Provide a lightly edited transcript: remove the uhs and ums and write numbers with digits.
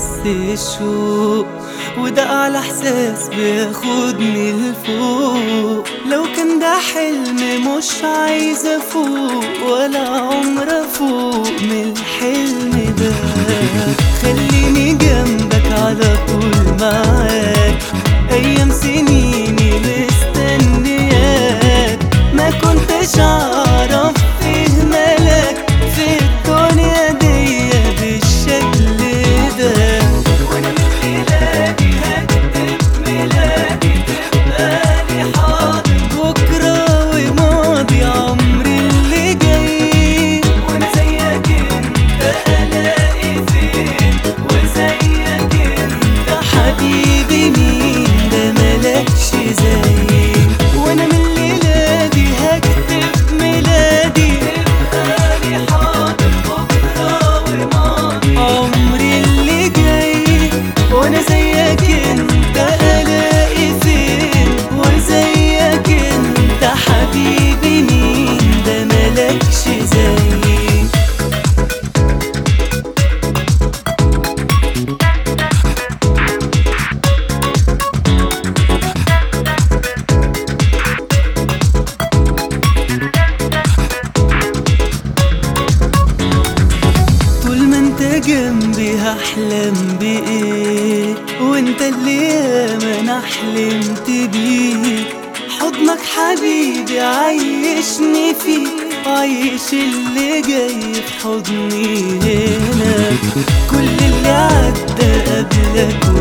بس الشوق، وده أعلى إحساس بياخدني لفوق. لو كان ده حلم مش عايزة أفوق ولا عمر أفوق من الحلم ده. خليني جنبك على طول معاك، أيام سنيني مستنياك. ما كنتش أعرف فيه ملاك في الدنيا دي بالشكل ده. وأنا من ميلادي هكتب ميلادي تبقى لي حاضر بكرة وماضي عمري اللي جاي. وأنا زيك أنت ألاقي فين، وزيك أنت حبيبي مين ده ملكش زي. وأنا من ميلادي هكتب ميلادي تبقى لي حاضر بكرة وماضي عمري اللي جاي. وأنا زيك أنت ألاقي فين، وزيك أنت حبيبي مين ده ملكش زي. طول ما انت جنبي هحلم بإيه، وانت اللي ياما انا حلمت بيه. حضنك حبيبي عايشني فيه، عايش اللي جاي في حضني هنا. كل اللي عدى قبلك